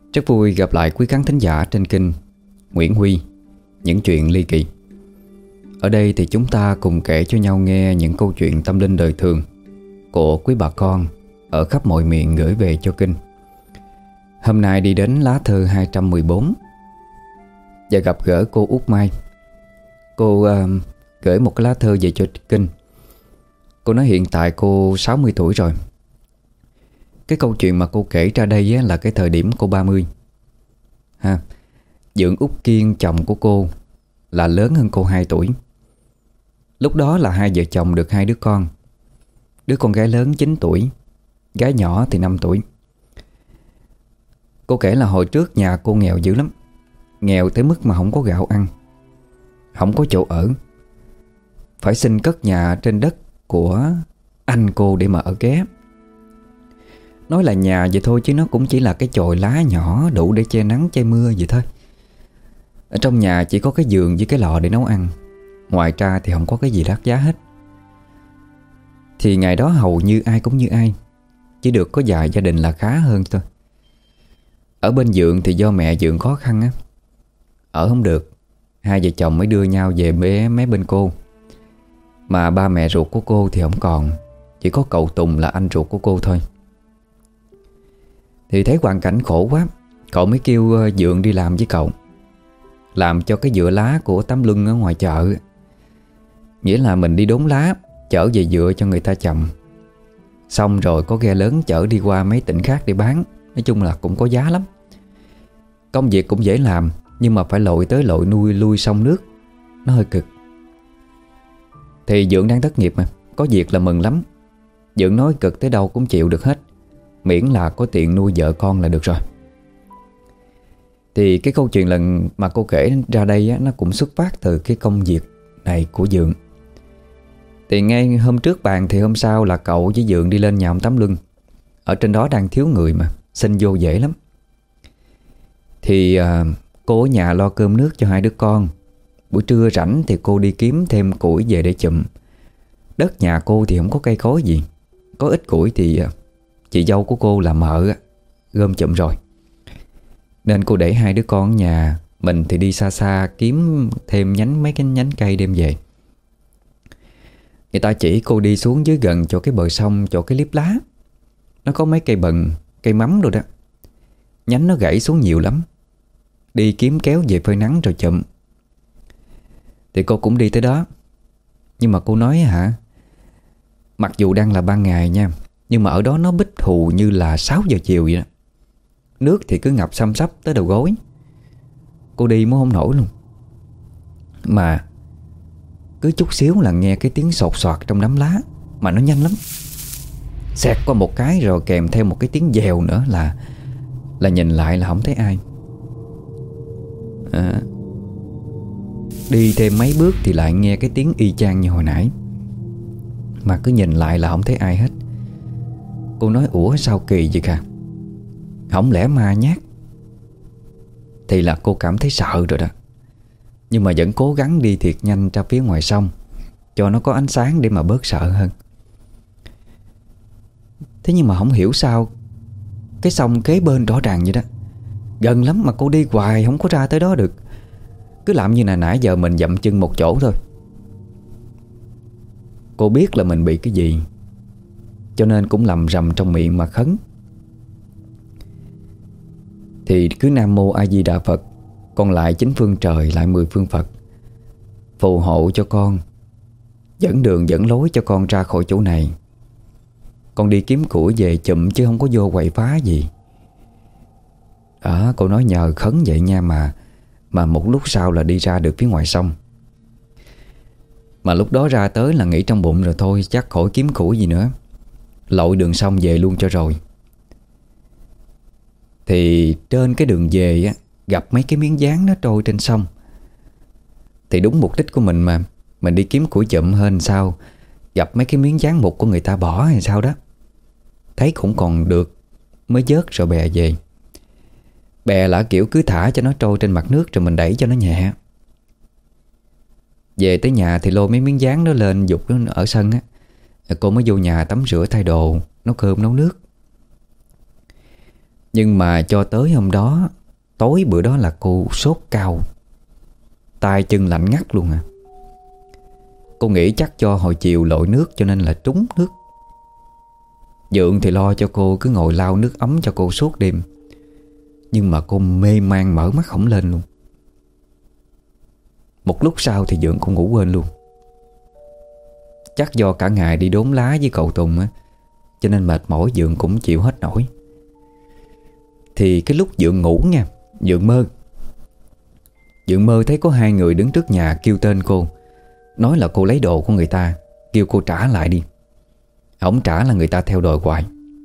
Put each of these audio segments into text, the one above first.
Rất vui gặp lại quý khán thính giả trên kênh Nguyễn Huy, những chuyện ly kỳ. Ở đây thì chúng ta cùng kể cho nhau nghe những câu chuyện tâm linh đời thường của quý bà con ở khắp mọi miền gửi về cho kênh. Hôm nay đi đến lá thư 214 và gặp gỡ cô Út Mai. Cô gửi một cái lá thư về cho kênh. Cô nói hiện tại cô 60 tuổi rồi. Cái câu chuyện mà cô kể ra đây là cái thời điểm cô 30 ha. Dượng Út Kiên, chồng của cô, là lớn hơn cô 2 tuổi. Lúc đó là hai vợ chồng được 2 đứa con. Đứa con gái lớn 9 tuổi, gái nhỏ thì 5 tuổi. Cô kể là hồi trước nhà cô nghèo dữ lắm. Nghèo tới mức mà không có gạo ăn, không có chỗ ở, phải xin cất nhà trên đất của anh cô để mà ở ké. Nói là nhà vậy thôi chứ nó cũng chỉ là cái chòi lá nhỏ đủ để che nắng che mưa vậy thôi. Ở trong nhà chỉ có cái giường với cái lò để nấu ăn. Ngoài ra thì không có cái gì đắt giá hết. Thì ngày đó hầu như ai cũng như ai, chỉ được có vài gia đình là khá hơn thôi. Ở bên Dượng thì do mẹ Dượng khó khăn á, ở không được, hai vợ chồng mới đưa nhau về mấy bên cô. Mà ba mẹ ruột của cô thì không còn, chỉ có cậu Tùng là anh ruột của cô thôi. Thì thấy hoàn cảnh khổ quá, cậu mới kêu Dượng đi làm với cậu, làm cho cái dựa lá của Tấm Luân ở ngoài chợ. Nghĩa là mình đi đốn lá, chở về dựa cho người ta chầm. Xong rồi có ghe lớn chở đi qua mấy tỉnh khác để bán. Nói chung là cũng có giá lắm. Công việc cũng dễ làm, nhưng mà phải lội tới lội lui sông nước, nó hơi cực. Thì Dượng đang thất nghiệp mà, có việc là mừng lắm. Dượng nói cực tới đâu cũng chịu được hết, miễn là có tiền nuôi vợ con là được rồi. Thì cái câu chuyện lần mà cô kể ra đây á, nó cũng xuất phát từ cái công việc này của Dượng. Thì ngay hôm trước bàn thì hôm sau là cậu với Dượng đi lên nhà ông Tấm Luân. Ở trên đó đang thiếu người mà, xin vô dễ lắm. Thì cô ở nhà lo cơm nước cho 2 đứa con. Buổi trưa rảnh thì cô đi kiếm thêm củi về để chụm. Đất nhà cô thì không có cây cối gì, có ít củi thì chị dâu của cô là mợ gom chụm rồi, nên cô để 2 đứa con ở nhà. Mình thì đi xa xa kiếm thêm mấy cái nhánh cây đem về. Người ta chỉ cô đi xuống dưới gần chỗ cái bờ sông, chỗ cái liếp lá, nó có mấy cây bần, cây mắm rồi đó. Nhánh nó gãy xuống nhiều lắm, đi kiếm kéo về phơi nắng rồi chụm. Thì cô cũng đi tới đó. Nhưng mà cô nói mặc dù đang là ban ngày nha, nhưng mà ở đó nó bích thù như là 6 giờ chiều vậy đó. Nước thì cứ ngập xăm xắp tới đầu gối. Cô đi mới không nổi luôn. Mà cứ chút xíu là nghe cái tiếng sột soạt trong đám lá, mà nó nhanh lắm. Xẹt qua một cái rồi kèm theo một cái tiếng dèo nữa là nhìn lại là không thấy ai. Đi thêm mấy bước thì lại nghe cái tiếng y chang như hồi nãy, mà cứ nhìn lại là không thấy ai hết. Cô nói ủa sao kỳ vậy cả, không lẽ ma nhát. Thì là cô cảm thấy sợ rồi đó. Nhưng mà vẫn cố gắng đi thiệt nhanh ra phía ngoài sông, cho nó có ánh sáng để mà bớt sợ hơn. Thế nhưng mà không hiểu sao cái sông kế bên rõ ràng vậy đó, gần lắm mà cô đi hoài không có ra tới đó được. Cứ làm như nãy giờ mình dậm chân một chỗ thôi. Cô biết là mình bị cái gì, cho nên cũng lầm rầm trong miệng mà khấn. Thì cứ Nam Mô A Di Đà Phật, còn lại 9 phương trời, lại 10 phương Phật, phù hộ cho con, dẫn đường dẫn lối cho con ra khỏi chỗ này. Con đi kiếm củi về chụm chứ không có vô quậy phá gì. Cô nói nhờ khấn vậy nha, mà một lúc sau là đi ra được phía ngoài sông. Mà lúc đó ra tới là nghĩ trong bụng rồi thôi, chắc khỏi kiếm củi gì nữa, lội đường sông về luôn cho rồi. Thì trên cái đường về á, gặp mấy cái miếng dán nó trôi trên sông. Thì đúng mục đích của mình mà, mình đi kiếm củi chụm hơn sao gặp mấy cái miếng dán mục của người ta bỏ hay sao đó. Thấy cũng còn được mới vớt rồi bè về. Bè là kiểu cứ thả cho nó trôi trên mặt nước rồi mình đẩy cho nó nhẹ. Về tới nhà thì lôi mấy miếng dán đó lên giục nó ở sân á. Cô mới vô nhà tắm rửa thay đồ, nấu cơm nấu nước. Nhưng mà cho tới hôm đó, tối bữa đó là cô sốt cao, tay chân lạnh ngắt luôn à. Cô nghĩ chắc cho hồi chiều lội nước cho nên là trúng nước. Dượng thì lo cho cô, cứ ngồi lau nước ấm cho cô suốt đêm. Nhưng mà cô mê man mở mắt không lên luôn. Một lúc sau thì Dượng cũng ngủ quên luôn. Chắc do cả ngày đi đốn lá với cậu Tùng á, cho nên mệt mỏi Dượng cũng chịu hết nổi. Thì cái lúc Dượng ngủ nha, Dượng mơ thấy có hai người đứng trước nhà kêu tên cô, nói là cô lấy đồ của người ta, kêu cô trả lại đi. Không trả là người ta theo đòi hoài.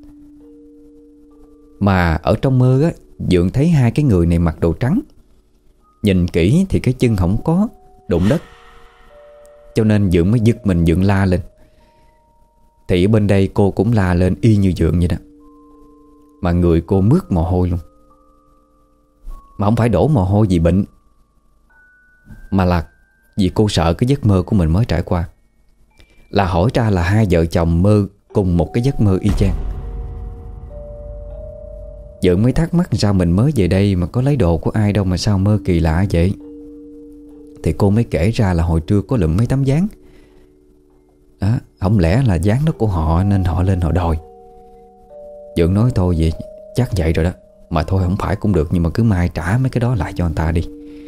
Mà ở trong mơ á, Dượng thấy hai cái người này mặc đồ trắng. Nhìn kỹ thì cái chân không có đụng đất, cho nên Dượng mới giật mình, Dượng la lên. Thì ở bên đây cô cũng la lên y như Dượng vậy đó. Mà người cô mướt mồ hôi luôn. Mà không phải đổ mồ hôi vì bệnh, mà là vì cô sợ cái giấc mơ của mình mới trải qua. Là hỏi ra là hai vợ chồng mơ cùng một cái giấc mơ y chang. Dượng mới thắc mắc sao mình mới về đây mà có lấy đồ của ai đâu mà sao mơ kỳ lạ vậy. Thì cô mới kể ra là hồi trưa có lụm mấy tấm ván đó, không lẽ là ván đó của họ nên họ lên họ đòi. Dượng nói thôi vậy chắc vậy rồi đó, mà thôi không phải cũng được, nhưng mà cứ mai trả mấy cái đó lại cho anh ta đi.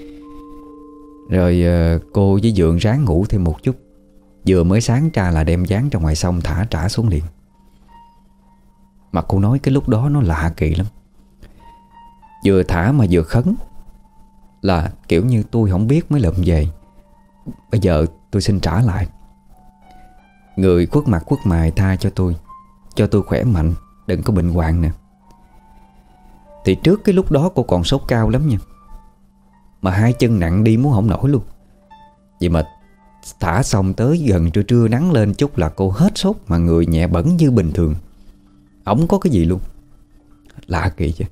Rồi cô với Dượng ráng ngủ thêm một chút. Vừa mới sáng ra là đem ván ra ngoài sông thả trả xuống liền. Mà cô nói cái lúc đó nó lạ kỳ lắm. Vừa thả mà vừa khấn, là kiểu như tôi không biết mới lượm về, bây giờ tôi xin trả lại. Người khuất mặt khuất mày tha cho tôi khỏe mạnh, đừng có bệnh hoạn nè. Thì trước cái lúc đó cô còn sốt cao lắm nha, mà hai chân nặng đi muốn không nổi luôn. Vậy mà thả xong tới gần trưa trưa nắng lên chút là cô hết sốt, mà người nhẹ bẩn như bình thường, không có cái gì luôn. Lạ kỳ chứ.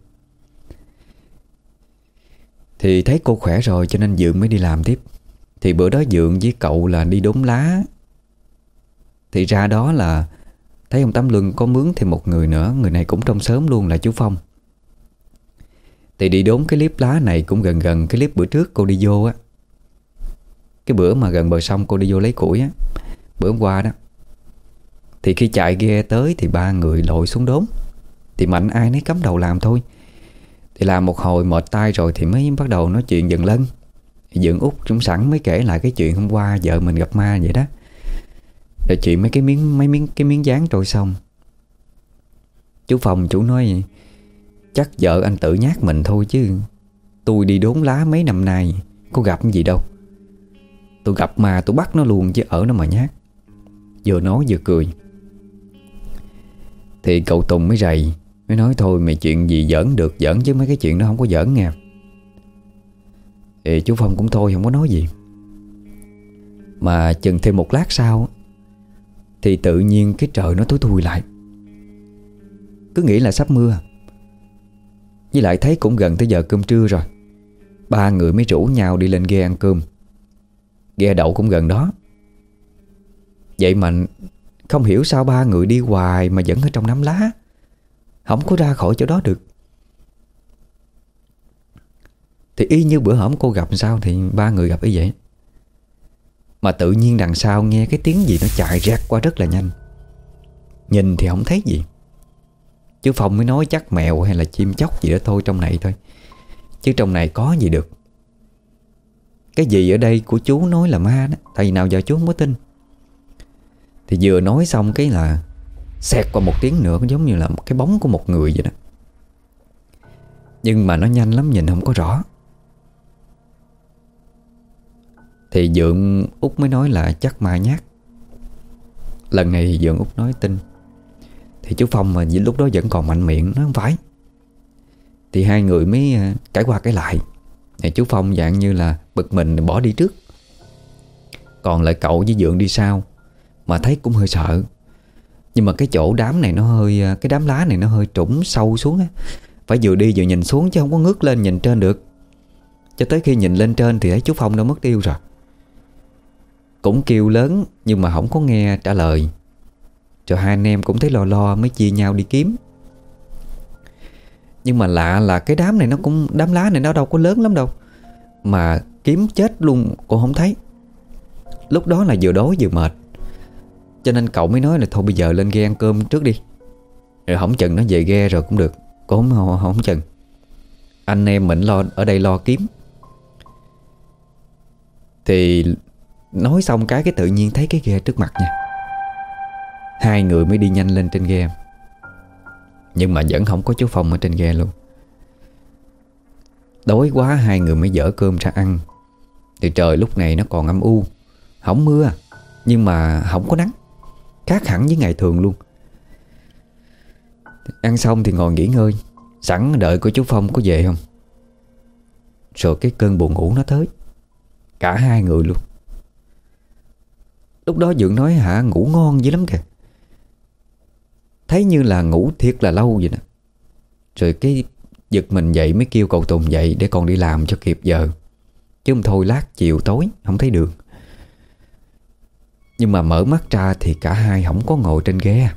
Thì thấy cô khỏe rồi cho nên Dượng mới đi làm tiếp. Thì bữa đó Dượng với cậu là đi đốn lá. Thì ra đó là thấy ông Tám Luân có mướn thêm một người nữa. Người này cũng trong xóm luôn, là chú Phong. Thì đi đốn cái liếp lá này cũng gần gần cái liếp bữa trước cô đi vô á. Cái bữa mà gần bờ sông cô đi vô lấy củi á, bữa hôm qua đó. Thì khi chạy ghe tới thì ba người lội xuống đốn. Thì mạnh ai nấy cắm đầu làm thôi. Thì làm một hồi mệt tay rồi thì mới bắt đầu nói chuyện dần lân. Dượng Út cũng sẵn mới kể lại cái chuyện hôm qua vợ mình gặp ma vậy đó. Rồi chuyện mấy cái miếng dán trôi sông. Chú Phong chú nói chắc vợ anh tự nhát mình thôi chứ tôi đi đốn lá mấy năm nay có gặp cái gì đâu. Tôi gặp ma tôi bắt nó luôn chứ ở nó mà nhát. Vừa nói vừa cười. Thì cậu Tùng mới rầy, mới nói thôi mày chuyện gì giỡn được giỡn chứ mấy cái chuyện đó không có giỡn nha. Thì chú Phong cũng thôi không có nói gì. Mà chừng thêm một lát sau thì tự nhiên cái trời nó tối thui lại. Cứ nghĩ là sắp mưa. Với lại thấy cũng gần tới giờ cơm trưa rồi. Ba người mới rủ nhau đi lên ghe ăn cơm. Ghe đậu cũng gần đó. Vậy mà không hiểu sao ba người đi hoài mà vẫn ở trong nắm lá, không có ra khỏi chỗ đó được. Thì y như bữa hổm cô gặp sao thì ba người gặp y vậy. Mà tự nhiên đằng sau nghe cái tiếng gì nó chạy rẹt qua rất là nhanh. Nhìn thì không thấy gì. Chú Phong mới nói chắc mèo hay là chim chóc gì đó thôi trong này thôi, chứ trong này có gì được. Cái gì ở đây của chú nói là ma đó, tại vì nào giờ chú không có tin. Thì vừa nói xong cái là xẹt qua một tiếng nữa, giống như là cái bóng của một người vậy đó. Nhưng mà nó nhanh lắm, nhìn không có rõ. Thì Dượng Út mới nói là chắc ma nhát. Lần này thì Dượng Út nói tin. Thì chú Phong mà lúc đó vẫn còn mạnh miệng, nói không phải. Thì hai người mới cãi qua cãi lại. Thì chú Phong dạng như là bực mình bỏ đi trước. Còn lại cậu với Dượng đi sau. Mà thấy cũng hơi sợ. Nhưng mà cái chỗ đám này nó hơi, cái đám lá này nó hơi trũng sâu xuống á. Phải vừa đi vừa nhìn xuống chứ không có ngước lên nhìn trên được. Cho tới khi nhìn lên trên thì thấy chú Phong đã mất tiêu rồi. Cũng kêu lớn nhưng mà không có nghe trả lời. Rồi hai anh em cũng thấy lo lo mới chia nhau đi kiếm. Nhưng mà lạ là cái đám này nó cũng, đám lá này nó đâu có lớn lắm đâu, mà kiếm chết luôn cô không thấy. Lúc đó là vừa đói vừa mệt, cho nên cậu mới nói là thôi bây giờ lên ghe ăn cơm trước đi, rồi hổng chừng nó về ghe rồi cũng được. Cô không chừng. Anh em mình lo ở đây lo kiếm. Thì nói xong cái tự nhiên thấy cái ghe trước mặt nha. Hai người mới đi nhanh lên trên ghe, nhưng mà vẫn không có chú Phong ở trên ghe luôn. Đói quá hai người mới dỡ cơm ra ăn. Thì trời lúc này nó còn âm u, không mưa nhưng mà không có nắng, khác hẳn với ngày thường luôn. Ăn xong thì ngồi nghỉ ngơi, sẵn đợi coi chú Phong có về không. Rồi cái cơn buồn ngủ nó tới, cả hai người luôn. Lúc đó Dượng nói hả, ngủ ngon dữ lắm kìa, thấy như là ngủ thiệt là lâu vậy nè. Rồi cái giật mình dậy mới kêu cậu Tùng dậy để còn đi làm cho kịp giờ, chứ không thôi lát chiều tối không thấy đường. Nhưng mà mở mắt ra thì cả hai không có ngồi trên ghe,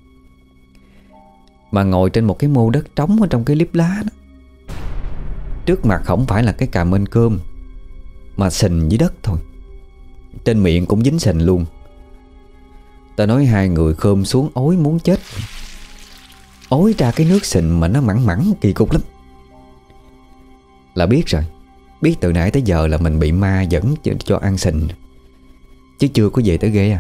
mà ngồi trên một cái mô đất trống ở trong cái liếp lá đó. Trước mặt không phải là cái cà mên cơm, mà sình dưới đất thôi. Trên miệng cũng dính sình luôn. Ta nói hai người khom xuống ối muốn chết, ối ra cái nước sình mà nó mặn mặn kỳ cục lắm. Là biết rồi, biết từ nãy tới giờ là mình bị ma dẫn cho ăn sình, chứ chưa có về tới ghe.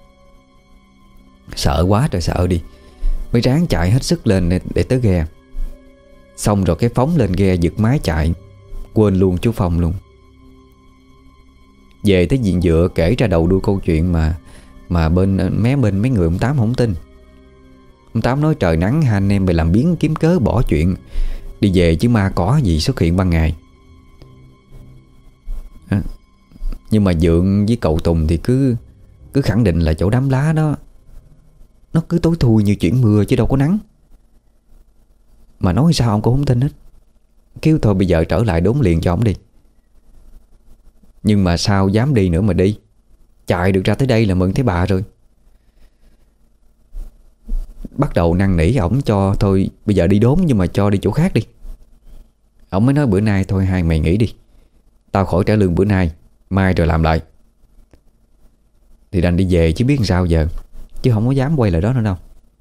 Sợ quá trời sợ đi, mới ráng chạy hết sức lên để tới ghe. Xong rồi cái phóng lên ghe giật máy chạy, quên luôn chú Phong luôn. Về tới viện dựa kể ra đầu đuôi câu chuyện mà bên mấy người ông Tám không tin. Ông Tám nói trời nắng hai anh em bị làm biếng kiếm cớ bỏ chuyện đi về, chứ ma cỏ gì xuất hiện ban ngày. Nhưng mà Dượng với cậu Tùng thì cứ khẳng định là chỗ đám lá đó nó cứ tối thui như chuyển mưa chứ đâu có nắng. Mà nói sao ông cũng không tin hết, kêu thôi bây giờ trở lại đốn liền cho ông đi. Nhưng mà sao dám đi nữa mà đi, chạy được ra tới đây là mừng thấy bà rồi. Bắt đầu năn nỉ ổng cho thôi bây giờ đi đốn, nhưng mà cho đi chỗ khác đi. Ổng mới nói bữa nay thôi hai mày nghỉ đi, tao khỏi trả lương bữa nay, mai rồi làm lại. Thì đành đi về chứ biết làm sao giờ, chứ không có dám quay lại đó nữa đâu.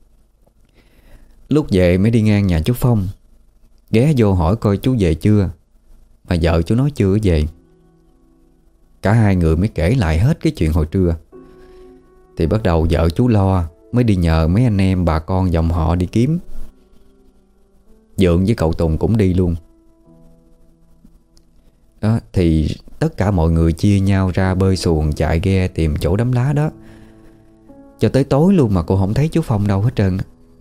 Lúc về mới đi ngang nhà chú Phong, ghé vô hỏi coi chú về chưa, mà vợ chú nói chưa về. Cả hai người mới kể lại hết cái chuyện hồi trưa. Thì bắt đầu vợ chú lo, mới đi nhờ mấy anh em bà con dòng họ đi kiếm. Dượng với cậu Tùng cũng đi luôn đó. Thì tất cả mọi người chia nhau ra bơi xuồng chạy ghe tìm chỗ đám lá đó, cho tới tối luôn mà cô không thấy chú Phong đâu hết trơn.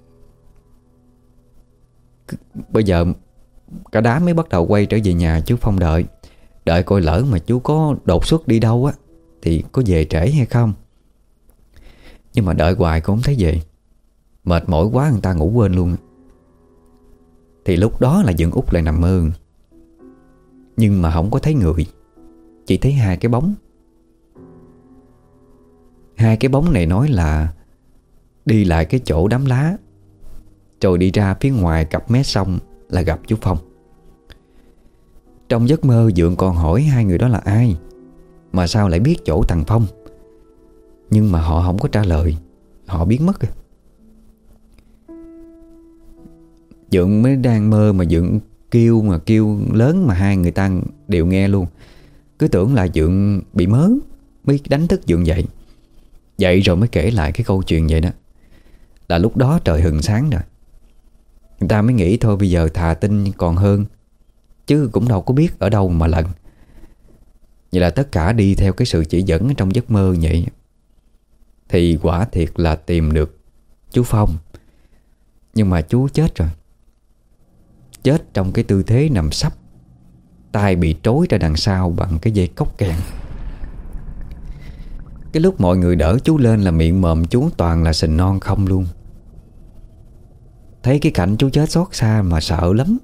Bây giờ cả đám mới bắt đầu quay trở về nhà chú Phong đợi coi lỡ mà chú có đột xuất đi đâu á thì có về trễ hay không. Nhưng mà đợi hoài cũng không thấy về, mệt mỏi quá người ta ngủ quên luôn. Thì lúc đó là Dượng út lại nằm mơ, nhưng mà không có thấy người, chỉ thấy hai cái bóng. Hai cái bóng này nói là đi lại cái chỗ đám lá, rồi đi ra phía ngoài cặp mé sông là gặp chú Phong. Trong giấc mơ Dượng còn hỏi hai người đó là ai, mà sao lại biết chỗ thằng Phong. Nhưng mà họ không có trả lời, họ biến mất rồi. Dượng mới đang mơ mà Dượng kêu lớn mà hai người ta đều nghe luôn. Cứ tưởng là Dượng bị mớ, mới đánh thức Dượng dậy. Dậy rồi mới kể lại cái câu chuyện vậy đó. Là lúc đó trời hừng sáng rồi. Người ta mới nghĩ thôi bây giờ thà tin còn hơn, chứ cũng đâu có biết ở đâu mà lần. Vậy là tất cả đi theo cái sự chỉ dẫn trong giấc mơ vậy. Thì quả thiệt là tìm được chú Phong. Nhưng mà chú chết rồi. Chết trong cái tư thế nằm sấp, tay bị trói ra đằng sau bằng cái dây cốc kèn. Cái lúc mọi người đỡ chú lên là miệng mồm chú toàn là sình non không luôn. Thấy cái cảnh chú chết xót xa mà sợ lắm.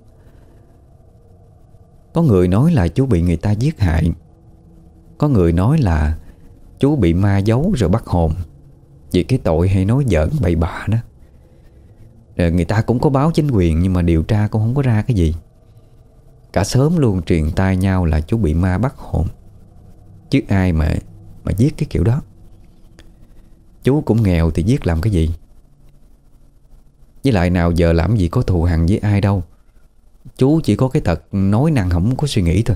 Có người nói là chú bị người ta giết hại, có người nói là chú bị ma giấu rồi bắt hồn, vì cái tội hay nói giỡn bậy bạ đó. Rồi người ta cũng có báo chính quyền, nhưng mà điều tra cũng không có ra cái gì. Cả xóm luôn truyền tai nhau là chú bị ma bắt hồn. Chứ ai mà giết cái kiểu đó. Chú cũng nghèo thì giết làm cái gì? Với lại nào giờ làm gì có thù hằn với ai đâu. Chú chỉ có cái tật nói năng không có suy nghĩ thôi.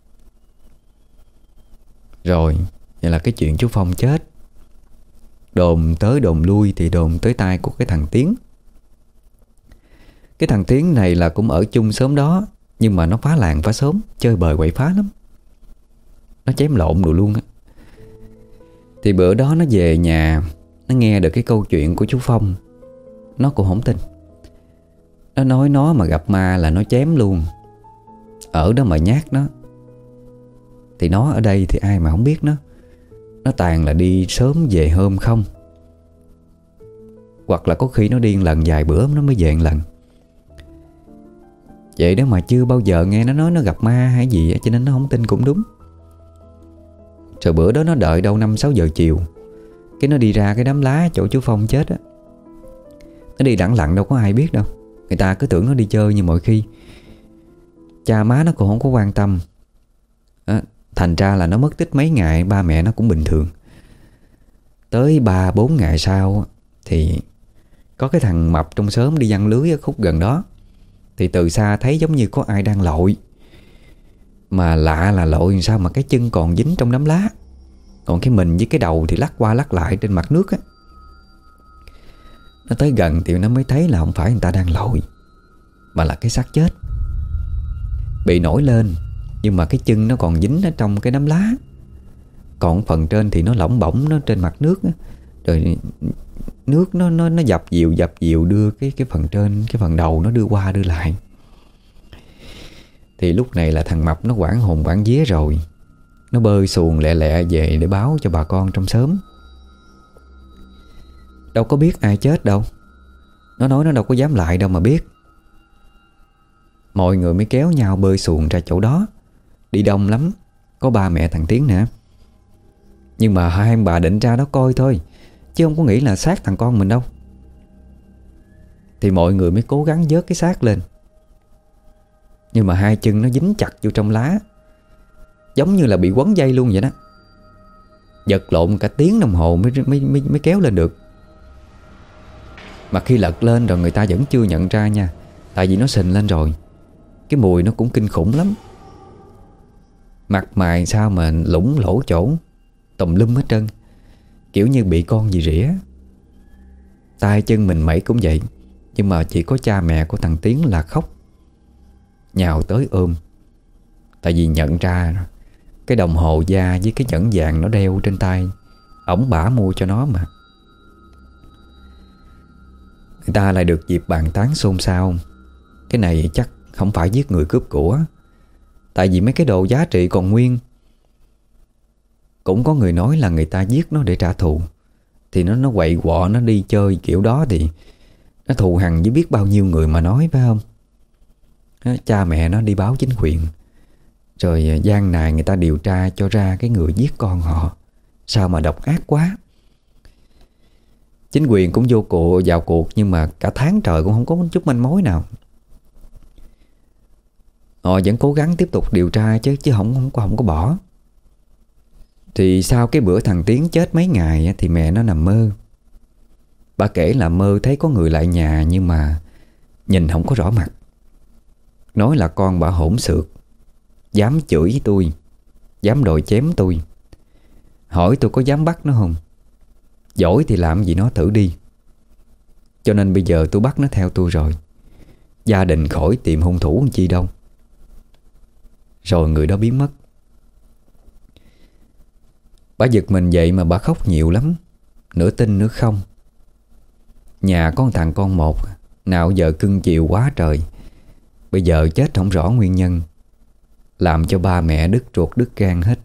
Rồi, vậy là cái chuyện chú Phong chết, đồn tới đồn lui thì đồn tới tai của cái thằng Tiến. Cái thằng Tiến này là cũng ở chung xóm đó, nhưng mà nó phá làng phá xóm, chơi bời quậy phá lắm. Nó chém lộn đồ luôn á. Thì bữa đó nó về nhà, nó nghe được cái câu chuyện của chú Phong. Nó cũng không tin. Nó nói nó mà gặp ma là nó chém luôn. Ở đó mà nhát nó. Thì nó ở đây thì ai mà không biết nó. Nó toàn là đi sớm về hôm không. Hoặc là có khi nó đi lần vài bữa nó mới về lần. Vậy đó mà chưa bao giờ nghe nó nói nó gặp ma hay gì á, cho nên nó không tin cũng đúng. Rồi bữa đó nó đợi đâu 5-6 giờ chiều, cái nó đi ra cái đám lá chỗ chú Phong chết á. Nó đi lẳng lặng đâu có ai biết đâu. Người ta cứ tưởng nó đi chơi như mọi khi. Cha má nó cũng không có quan tâm à, thành ra là nó mất tích mấy ngày, ba mẹ nó cũng bình thường. Tới 3-4 ngày sau thì có cái thằng mập trong xóm đi giăng lưới ở khúc gần đó. Thì từ xa thấy giống như có ai đang lội. Mà lạ là lội sao mà cái chân còn dính trong đám lá, còn cái mình với cái đầu thì lắc qua lắc lại trên mặt nước á. Nó tới gần thì nó mới thấy là không phải người ta đang lội, mà là cái xác chết bị nổi lên. Nhưng mà cái chân nó còn dính ở trong cái đám lá, còn phần trên thì nó lỏng bỏng, nó trên mặt nước á. Rồi nước nó dập dìu đưa cái phần trên, cái phần đầu nó đưa qua đưa lại. Thì lúc này là thằng mập nó hoảng hồn hoảng vía rồi. Nó bơi xuồng lẹ lẹ về để báo cho bà con trong xóm. Đâu có biết ai chết đâu. Nó nói nó đâu có dám lại đâu mà biết. Mọi người mới kéo nhau bơi xuồng ra chỗ đó. Đi đông lắm, có ba mẹ thằng Tiến nè. Nhưng mà hai ông bà định ra đó coi thôi, chứ không có nghĩ là xác thằng con mình đâu. Thì mọi người mới cố gắng vớt cái xác lên. Nhưng mà hai chân nó dính chặt vô trong lá, giống như là bị quấn dây luôn vậy đó. Giật lộn cả tiếng đồng hồ mới kéo lên được. Mà khi lật lên rồi người ta vẫn chưa nhận ra nha. Tại vì nó sình lên rồi. Cái mùi nó cũng kinh khủng lắm. Mặt mày sao mà lủng lỗ chỗ, tùm lum hết trơn, kiểu như bị con gì rỉa. Tay chân mình mẩy cũng vậy. Nhưng mà chỉ có cha mẹ của thằng Tiến là khóc, nhào tới ôm. Tại vì nhận ra cái đồng hồ da với cái nhẫn vàng nó đeo trên tay ổng bả mua cho nó mà. Người ta lại được dịp bàn tán xôn xao. Cái này chắc không phải giết người cướp của, tại vì mấy cái đồ giá trị còn nguyên. Cũng có người nói là người ta giết nó để trả thù. Thì nó quậy quọ, nó đi chơi kiểu đó thì nó thù hằn với biết bao nhiêu người mà nói, phải không? Cha mẹ nó đi báo chính quyền, rồi gian nài người ta điều tra cho ra cái người giết con họ. Sao mà độc ác quá. Chính quyền cũng vào cuộc, nhưng mà cả tháng trời cũng không có chút manh mối nào. Họ vẫn cố gắng tiếp tục điều tra chứ không có bỏ. Thì sau cái bữa thằng Tiến chết mấy ngày thì mẹ nó nằm mơ. Bà kể là mơ thấy có người lại nhà, nhưng mà nhìn không có rõ mặt. Nói là con bà hỗn xược, dám chửi tôi, dám đòi chém tôi. Hỏi tôi có dám bắt nó không? Giỏi thì làm gì nó thử đi. Cho nên bây giờ tôi bắt nó theo tôi rồi. Gia đình khỏi tìm hung thủ chi đâu. Rồi người đó biến mất. Bà giật mình dậy mà bà khóc nhiều lắm, nửa tin nửa không. Nhà có một thằng con một, nào giờ cưng chiều quá trời, bây giờ chết không rõ nguyên nhân, làm cho ba mẹ đứt ruột đứt gan hết.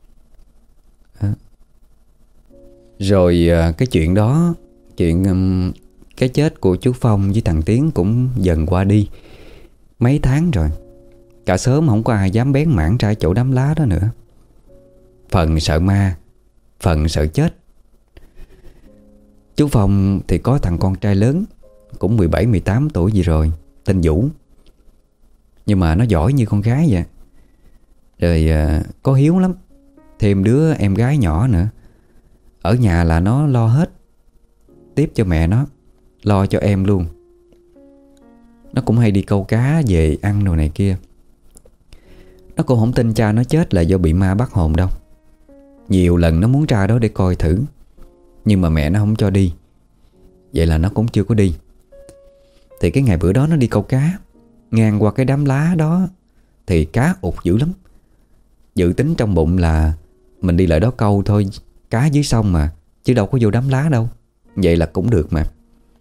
Rồi cái chuyện đó, cái chết của chú Phong với thằng Tiến cũng dần qua đi. Mấy tháng rồi, cả xóm không có ai dám bén mảng ra chỗ đám lá đó nữa. Phần sợ ma, phần sợ chết. Chú Phong thì có thằng con trai lớn, cũng 17-18 tuổi gì rồi, tên Vũ. Nhưng mà nó giỏi như con gái vậy. Rồi có hiếu lắm. Thêm đứa em gái nhỏ nữa. Ở nhà là nó lo hết, tiếp cho mẹ nó, lo cho em luôn. Nó cũng hay đi câu cá về ăn đồ này kia. Nó cũng không tin cha nó chết là do bị ma bắt hồn đâu. Nhiều lần nó muốn ra đó để coi thử, nhưng mà mẹ nó không cho đi. Vậy là nó cũng chưa có đi. Thì cái ngày bữa đó nó đi câu cá, ngang qua cái đám lá đó thì cá ụt dữ lắm. Dự tính trong bụng là mình đi lại đó câu thôi, cá dưới sông mà, chứ đâu có vô đám lá đâu. Vậy là cũng được mà.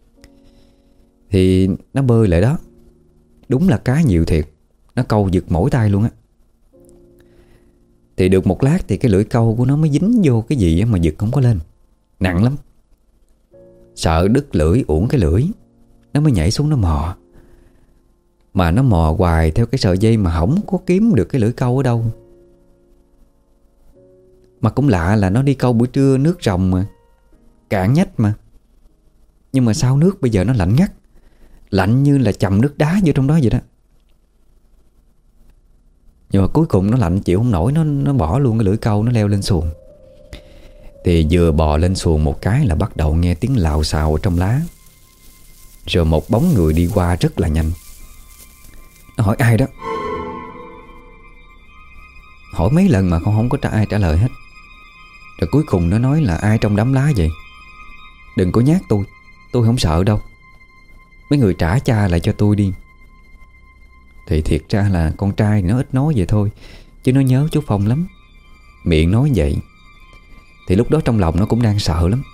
Thì nó bơi lại đó. Đúng là cá nhiều thiệt. Nó câu giật mỏi tay luôn á. Thì được một lát thì cái lưỡi câu của nó mới dính vô cái gì mà giật không có lên. Nặng lắm. Sợ đứt lưỡi uổng cái lưỡi, nó mới nhảy xuống nó mò. Mà nó mò hoài theo cái sợi dây mà không có kiếm được cái lưỡi câu ở đâu. Mà cũng lạ là nó đi câu buổi trưa nước ròng mà, cạn nhách mà. Nhưng mà sao nước bây giờ nó lạnh ngắt, lạnh như là chầm nước đá vô trong đó vậy đó. Nhưng mà cuối cùng nó lạnh chịu không nổi, nó bỏ luôn cái lưỡi câu, nó leo lên xuồng. Thì vừa bò lên xuồng một cái là bắt đầu nghe tiếng lạo xạo ở trong lá. Rồi một bóng người đi qua rất là nhanh. Nó hỏi ai đó. Hỏi mấy lần mà không có ai trả lời hết. Rồi cuối cùng nó nói là ai trong đám lá vậy? Đừng có nhát tôi không sợ đâu. Mấy người trả cha lại cho tôi đi. Thì thiệt ra là con trai nó ít nói vậy thôi, chứ nó nhớ chú Phong lắm. Miệng nói vậy. Thì lúc đó trong lòng nó cũng đang sợ lắm.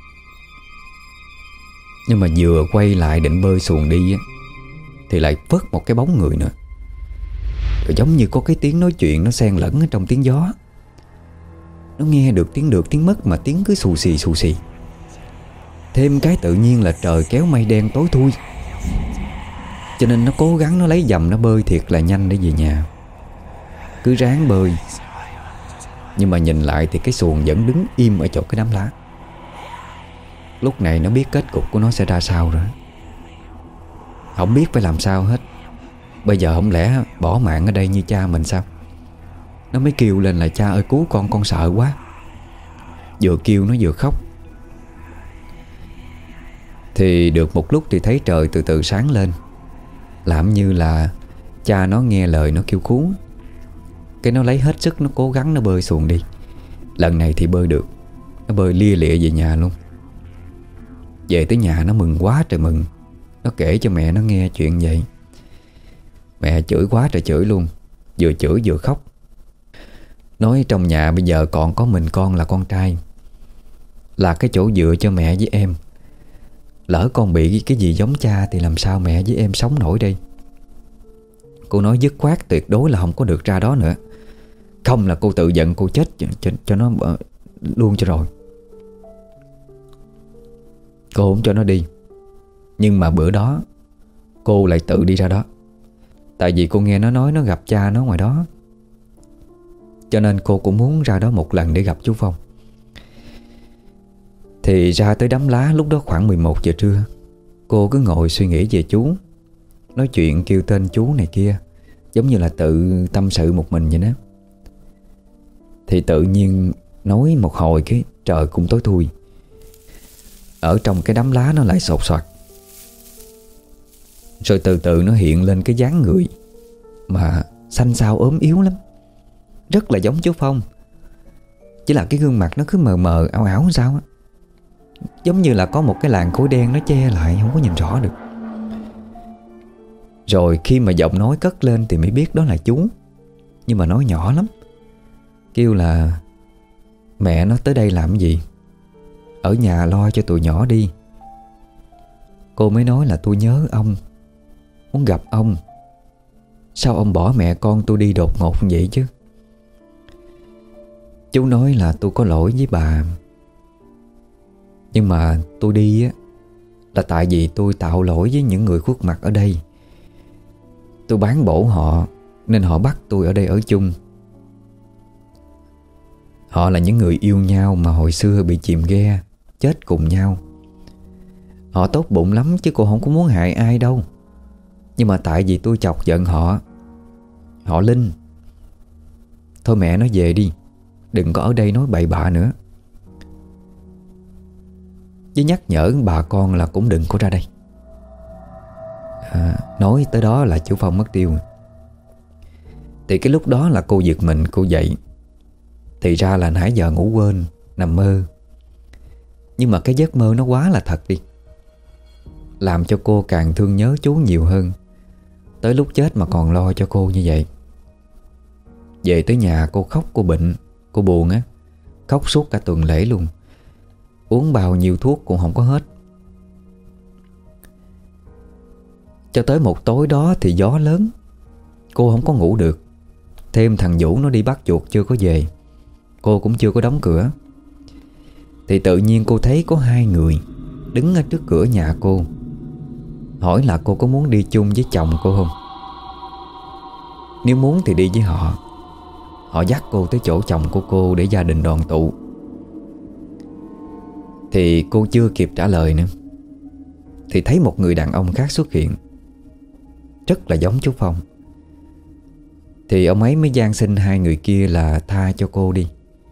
Nhưng mà vừa quay lại định bơi xuồng đi á, thì lại vớt một cái bóng người nữa. Rồi giống như có cái tiếng nói chuyện nó xen lẫn ở trong tiếng gió. Nó nghe được tiếng mất, mà tiếng cứ xù xì. Thêm cái tự nhiên là trời kéo mây đen tối thui. Cho nên nó cố gắng nó lấy dầm nó bơi thiệt là nhanh để về nhà. Cứ ráng bơi. Nhưng mà nhìn lại thì cái xuồng vẫn đứng im ở chỗ cái đám lá. Lúc này nó biết kết cục của nó sẽ ra sao rồi. Không biết phải làm sao hết. Bây giờ không lẽ bỏ mạng ở đây như cha mình sao? Nó mới kêu lên là cha ơi cứu con sợ quá. Vừa kêu nó vừa khóc. Thì được một lúc thì thấy trời từ từ sáng lên, làm như là cha nó nghe lời nó kêu cứu. Cái nó lấy hết sức, nó cố gắng nó bơi xuồng đi. Lần này thì bơi được. Nó bơi lia lịa về nhà luôn. Về tới nhà nó mừng quá trời mừng. Nó kể cho mẹ nó nghe chuyện vậy. Mẹ chửi quá trời chửi luôn. Vừa chửi vừa khóc. Nói trong nhà bây giờ còn có mình con là con trai, là cái chỗ dựa cho mẹ với em. Lỡ con bị cái gì giống cha thì làm sao mẹ với em sống nổi đây. Cô nói dứt khoát tuyệt đối là không có được ra đó nữa. Không là cô tự giận cô chết cho nó luôn cho rồi. Cô không cho nó đi. Nhưng mà bữa đó cô lại tự đi ra đó. Tại vì cô nghe nó nói nó gặp cha nó ngoài đó. Cho nên cô cũng muốn ra đó một lần để gặp chú Phong. Thì ra tới đám lá lúc đó khoảng 11 giờ trưa. Cô cứ ngồi suy nghĩ về chú, nói chuyện kêu tên chú này kia, giống như là tự tâm sự một mình vậy đó. Thì tự nhiên nói một hồi cái trời cũng tối thui. Ở trong cái đám lá nó lại sột soạt. Rồi từ từ nó hiện lên cái dáng người mà xanh xao ốm yếu lắm, rất là giống chú Phong. Chỉ là cái gương mặt nó cứ mờ mờ ảo ảo sao á, giống như là có một cái làn khói đen nó che lại, không có nhìn rõ được. Rồi khi mà giọng nói cất lên thì mới biết đó là chú. Nhưng mà nói nhỏ lắm. Kêu là mẹ nó tới đây làm gì, ở nhà lo cho tụi nhỏ đi. Cô mới nói là tôi nhớ ông, muốn gặp ông. Sao ông bỏ mẹ con tôi đi đột ngột vậy chứ? Chú nói là tôi có lỗi với bà. Nhưng mà tôi đi á là tại vì tôi tạo lỗi với những người khuất mặt ở đây. Tôi bán bổ họ nên họ bắt tôi ở đây ở chung. Họ là những người yêu nhau mà hồi xưa bị chìm ghe, chết cùng nhau. Họ tốt bụng lắm chứ cô không có muốn hại ai đâu. Nhưng mà tại vì tôi chọc giận họ. Họ Linh. Thôi mẹ nói về đi, đừng có ở đây nói bậy bạ nữa. Với nhắc nhở bà con là cũng đừng có ra đây. Nói tới đó là chú Phong mất tiêu. Thì cái lúc đó là cô giật mình, cô dậy. Thì ra là nãy giờ ngủ quên, nằm mơ. Nhưng mà cái giấc mơ nó quá là thật đi, làm cho cô càng thương nhớ chú nhiều hơn. Tới lúc chết mà còn lo cho cô như vậy. Về tới nhà cô khóc, cô bệnh, cô buồn á. Khóc suốt cả tuần lễ luôn. Uống bao nhiêu thuốc cũng không có hết. Cho tới một tối đó thì gió lớn, cô không có ngủ được. Thêm thằng Vũ nó đi bắt chuột chưa có về. Cô cũng chưa có đóng cửa. Thì tự nhiên cô thấy có hai người đứng ở trước cửa nhà cô, hỏi là cô có muốn đi chung với chồng cô không. Nếu muốn thì đi với họ. Họ dắt cô tới chỗ chồng của cô để gia đình đoàn tụ. Thì cô chưa kịp trả lời nữa thì thấy một người đàn ông khác xuất hiện, rất là giống chú Phong. Thì ông ấy mới van xin hai người kia là tha cho cô đi.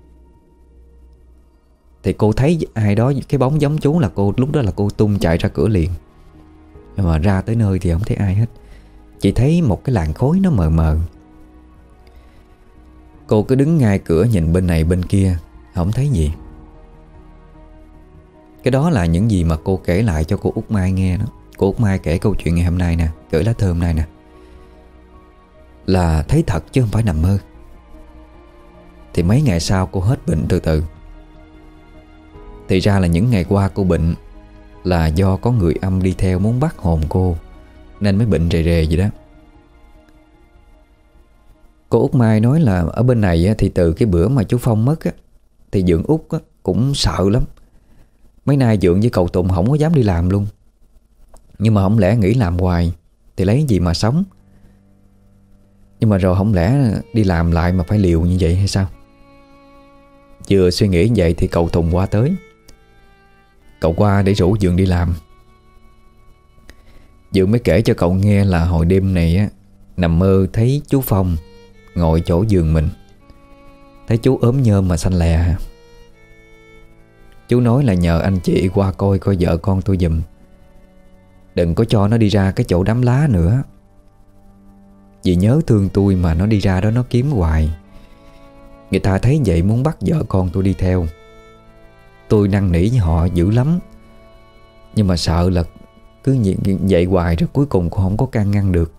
Thì cô thấy ai đó, cái bóng giống chú là cô, lúc đó là cô tung chạy ra cửa liền. Nhưng mà ra tới nơi thì không thấy ai hết, chỉ thấy một cái làn khói nó mờ mờ. Cô cứ đứng ngay cửa nhìn bên này bên kia, không thấy gì. Cái đó là những gì mà cô kể lại cho cô Út Mai nghe đó. Cô Út Mai kể câu chuyện ngày hôm nay nè, gửi lá thư hôm nay nè, là thấy thật chứ không phải nằm mơ. Thì mấy ngày sau cô hết bệnh từ từ. Thì ra là những ngày qua cô bệnh là do có người âm đi theo muốn bắt hồn cô, nên mới bệnh rề rề vậy đó. Cô Út Mai nói là ở bên này thì từ cái bữa mà chú Phong mất thì Dượng Út cũng sợ lắm. Mấy nay Dượng với cậu Tùng không có dám đi làm luôn. Nhưng mà không lẽ nghỉ làm hoài thì lấy gì mà sống. Nhưng mà rồi không lẽ đi làm lại mà phải liều như vậy hay sao? Vừa suy nghĩ như vậy thì cậu Tùng qua tới. Cậu qua để rủ Dượng đi làm. Dượng mới kể cho cậu nghe là hồi đêm này nằm mơ thấy chú Phong ngồi chỗ giường mình. Thấy chú ốm nhơm mà xanh lè. Chú nói là nhờ anh chị qua coi vợ con tôi giùm, đừng có cho nó đi ra cái chỗ đám lá nữa. Vì nhớ thương tôi mà nó đi ra đó nó kiếm hoài. Người ta thấy vậy muốn bắt vợ con tôi đi theo. Tôi năn nỉ với họ dữ lắm, nhưng mà sợ là cứ vậy hoài rồi cuối cùng cũng không có can ngăn được.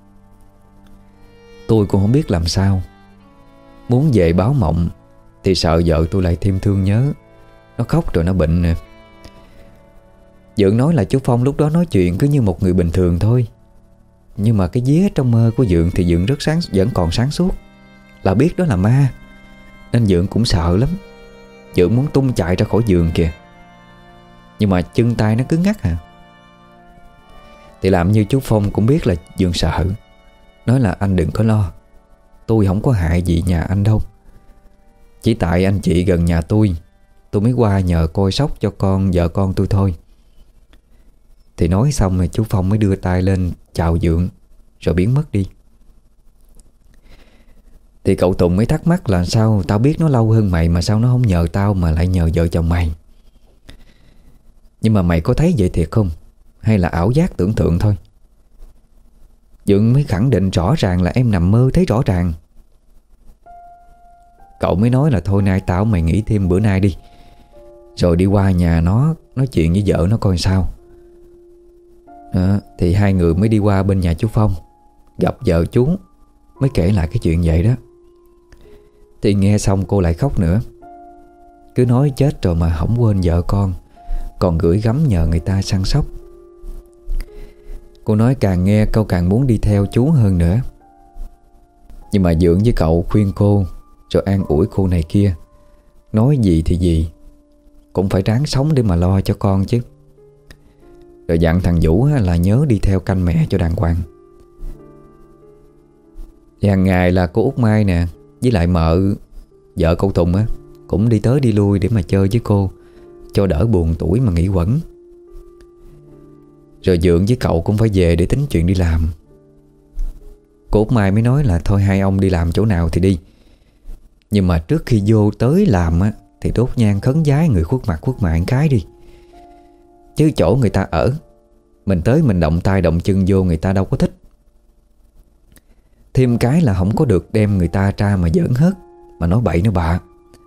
Tôi cũng không biết làm sao. Muốn về báo mộng thì sợ vợ tôi lại thêm thương nhớ. Nó khóc rồi nó bệnh nè. Dượng nói là chú Phong lúc đó nói chuyện cứ như một người bình thường thôi. Nhưng mà cái vía trong mơ của Dượng thì Dượng rất vẫn còn sáng suốt, là biết đó là ma. Nên Dượng cũng sợ lắm. Dượng muốn tung chạy ra khỏi giường kìa, nhưng mà chân tay nó cứng ngắc à. Thì làm như chú Phong cũng biết là Dượng sợ, nói là anh đừng có lo, tôi không có hại gì nhà anh đâu. Chỉ tại anh chị gần nhà tôi mới qua nhờ coi sóc cho vợ con tôi thôi. Thì nói xong rồi chú Phong mới đưa tay lên chào Dượng rồi biến mất đi. Thì cậu Tùng mới thắc mắc là sao tao biết nó lâu hơn mày mà sao nó không nhờ tao mà lại nhờ vợ chồng mày. Nhưng mà mày có thấy vậy thiệt không, hay là ảo giác tưởng tượng thôi? Dượng mới khẳng định rõ ràng là em nằm mơ thấy rõ ràng. Cậu mới nói là thôi nay tao mày nghỉ thêm bữa nay đi, rồi đi qua nhà nó nói chuyện với vợ nó coi sao. Thì hai người mới đi qua bên nhà chú Phong, gặp vợ chú, mới kể lại cái chuyện vậy đó. Thì nghe xong cô lại khóc nữa. Cứ nói chết rồi mà không quên vợ con, còn gửi gắm nhờ người ta săn sóc. Cô nói càng nghe cô càng muốn đi theo chú hơn nữa. Nhưng mà Dượng với cậu khuyên cô, rồi an ủi cô này kia. Nói gì thì gì, cũng phải ráng sống để mà lo cho con chứ. Rồi dặn thằng Vũ là nhớ đi theo canh mẹ cho đàng hoàng. Thì hàng ngày là cô Út Mai nè, với lại mợ vợ cậu Tùng cũng đi tới đi lui để mà chơi với cô, cho đỡ buồn tuổi mà nghĩ quẩn. Rồi Dượng với cậu cũng phải về để tính chuyện đi làm. Cô Út Mai mới nói là thôi hai ông đi làm chỗ nào thì đi, nhưng mà trước khi vô tới làm á thì đốt nhang khấn vái người khuất mặt khuất mạng cái đi. Chứ chỗ người ta ở, mình tới mình động tay động chân vô người ta đâu có thích. Thêm cái là không có được đem người ta ra mà giỡn hớt, mà nói bậy nói bạ.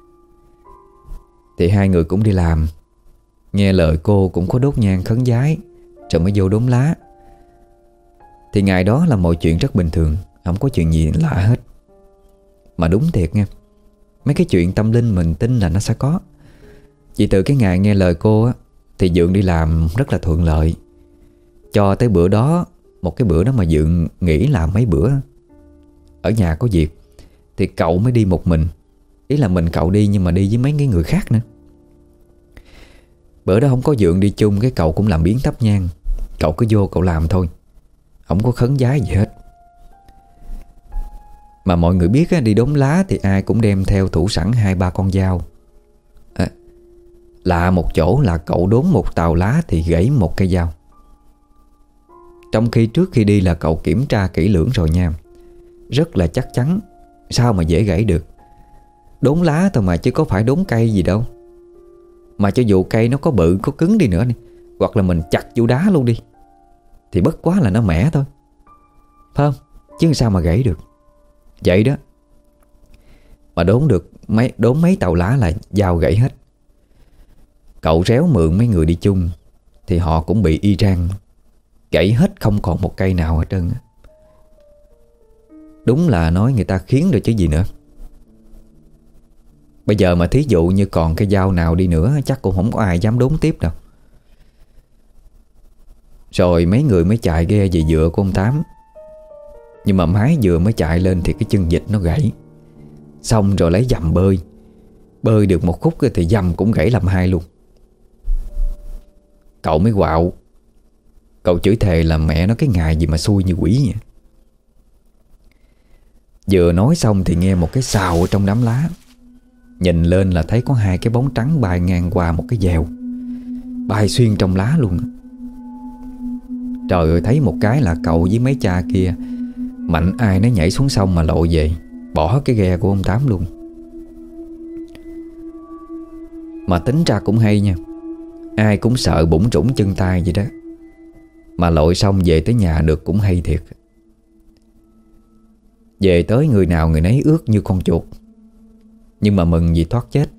Thì hai người cũng đi làm, nghe lời cô cũng có đốt nhang khấn vái, rồi mới vô đốn lá. Thì ngày đó là mọi chuyện rất bình thường, không có chuyện gì lạ hết. Mà đúng thiệt nha, mấy cái chuyện tâm linh mình tin là nó sẽ có. Vì từ cái ngày nghe lời cô á, thì Dượng đi làm rất là thuận lợi. Cho tới bữa đó, một cái bữa đó mà Dượng nghỉ làm mấy bữa, ở nhà có việc, thì cậu mới đi một mình. Ý là mình cậu đi nhưng mà đi với mấy cái người khác nữa. Bữa đó không có Dượng đi chung, cái cậu cũng làm biếng thắp nhang. Cậu cứ vô cậu làm thôi, không có khấn vái gì hết. Mà mọi người biết á, đi đốn lá thì ai cũng đem theo thủ sẵn 2-3 con dao. Lạ một chỗ là cậu đốn một tàu lá thì gãy một cây dao. Trong khi trước khi đi là cậu kiểm tra kỹ lưỡng rồi nha, rất là chắc chắn, sao mà dễ gãy được. Đốn lá thôi mà chứ có phải đốn cây gì đâu. Mà cho dù cây nó có bự có cứng đi nữa, hoặc là mình chặt vô đá luôn đi, thì bất quá là nó mẻ thôi, phải không? Chứ sao mà gãy được. Vậy đó. Mà đốn mấy tàu lá là dao gãy hết. Cậu réo mượn mấy người đi chung thì họ cũng bị y chang, gãy hết không còn một cây nào hết trơn. Đúng là nói người ta khiến rồi chứ gì nữa. Bây giờ mà thí dụ như còn cây dao nào đi nữa, chắc cũng không có ai dám đốn tiếp đâu. Rồi mấy người mới chạy ghe về dựa của ông Tám. Nhưng mà mái vừa mới chạy lên thì cái chân vịt nó gãy. Xong rồi lấy dầm bơi. Bơi được một khúc thì dầm cũng gãy làm hai luôn. Cậu mới quạo. Cậu chửi thề là mẹ nó cái ngày gì mà xui như quỷ vậy. Vừa nói xong thì nghe một cái xào ở trong đám lá. Nhìn lên là thấy có hai cái bóng trắng bay ngang qua một cái dèo, bay xuyên trong lá luôn. Trời ơi, thấy một cái là cậu với mấy cha kia mạnh ai nó nhảy xuống sông mà lộ về, bỏ cái ghe của ông Tám luôn. Mà tính ra cũng hay nha, ai cũng sợ bủn rủn chân tay vậy đó, mà lội xong về tới nhà được cũng hay thiệt. Về tới người nào người nấy ướt như con chuột, nhưng mà mừng vì thoát chết.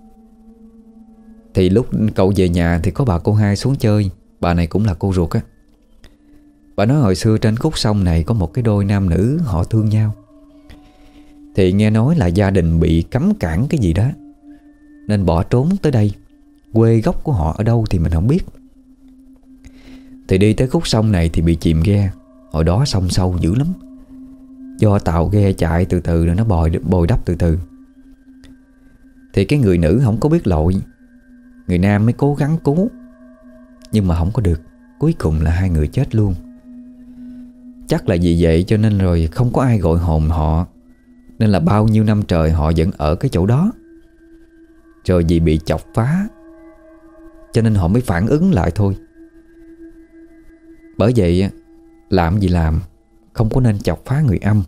Thì lúc cậu về nhà thì có bà cô hai xuống chơi. Bà này cũng là cô ruột á. Bà nói hồi xưa trên khúc sông này có một cái đôi nam nữ họ thương nhau. Thì nghe nói là gia đình bị cấm cản cái gì đó, nên bỏ trốn tới đây. Quê gốc của họ ở đâu thì mình không biết. Thì đi tới khúc sông này thì bị chìm ghe. Hồi đó sông sâu dữ lắm, do tàu ghe chạy từ từ rồi nó bồi đắp từ từ. Thì cái người nữ không có biết lội, người nam mới cố gắng cứu, nhưng mà không có được. Cuối cùng là hai người chết luôn. Chắc là vì vậy cho nên rồi không có ai gọi hồn họ, nên là bao nhiêu năm trời họ vẫn ở cái chỗ đó. Rồi vì bị chọc phá cho nên họ mới phản ứng lại thôi. Bởi vậy làm gì làm, không có nên chọc phá người âm.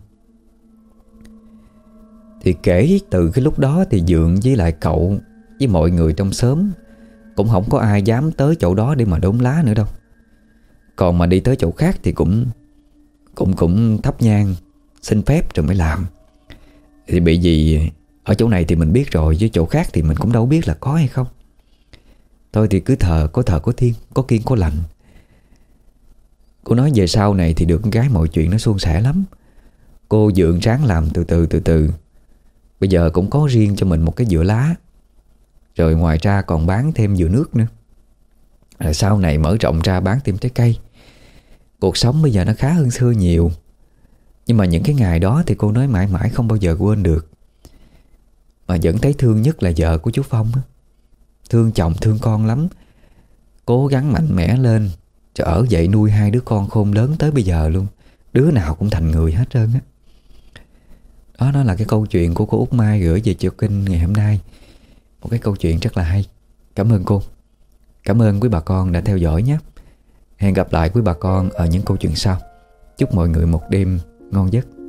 Thì kể từ cái lúc đó thì Dượng với lại cậu với mọi người trong xóm cũng không có ai dám tới chỗ đó để mà đốn lá nữa đâu. Còn mà đi tới chỗ khác thì cũng thắp nhang xin phép rồi mới làm. Thì bị gì ở chỗ này thì mình biết rồi, chứ chỗ khác thì mình cũng đâu biết là có hay không. Thôi thì cứ thờ có thiên, có kiêng có lành. Cô nói về sau này thì được con gái mọi chuyện nó suôn sẻ lắm. Cô Dượng ráng làm từ từ. Bây giờ cũng có riêng cho mình một cái dựa lá, rồi ngoài ra còn bán thêm dừa nước nữa. Rồi sau này mở rộng ra bán thêm trái cây. Cuộc sống bây giờ nó khá hơn xưa nhiều. Nhưng mà những cái ngày đó thì cô nói mãi mãi không bao giờ quên được. Mà vẫn thấy thương nhất là vợ của chú Phong đó. Thương chồng thương con lắm. Cố gắng mạnh mẽ lên, rồi ở dậy nuôi hai đứa con khôn lớn tới bây giờ luôn. Đứa nào cũng thành người hết trơn á. Đó là cái câu chuyện của cô Út Mai gửi về Chiều Kinh ngày hôm nay. Một cái câu chuyện rất là hay. Cảm ơn cô. Cảm ơn quý bà con đã theo dõi nhé. Hẹn gặp lại quý bà con ở những câu chuyện sau. Chúc mọi người một đêm ngon giấc.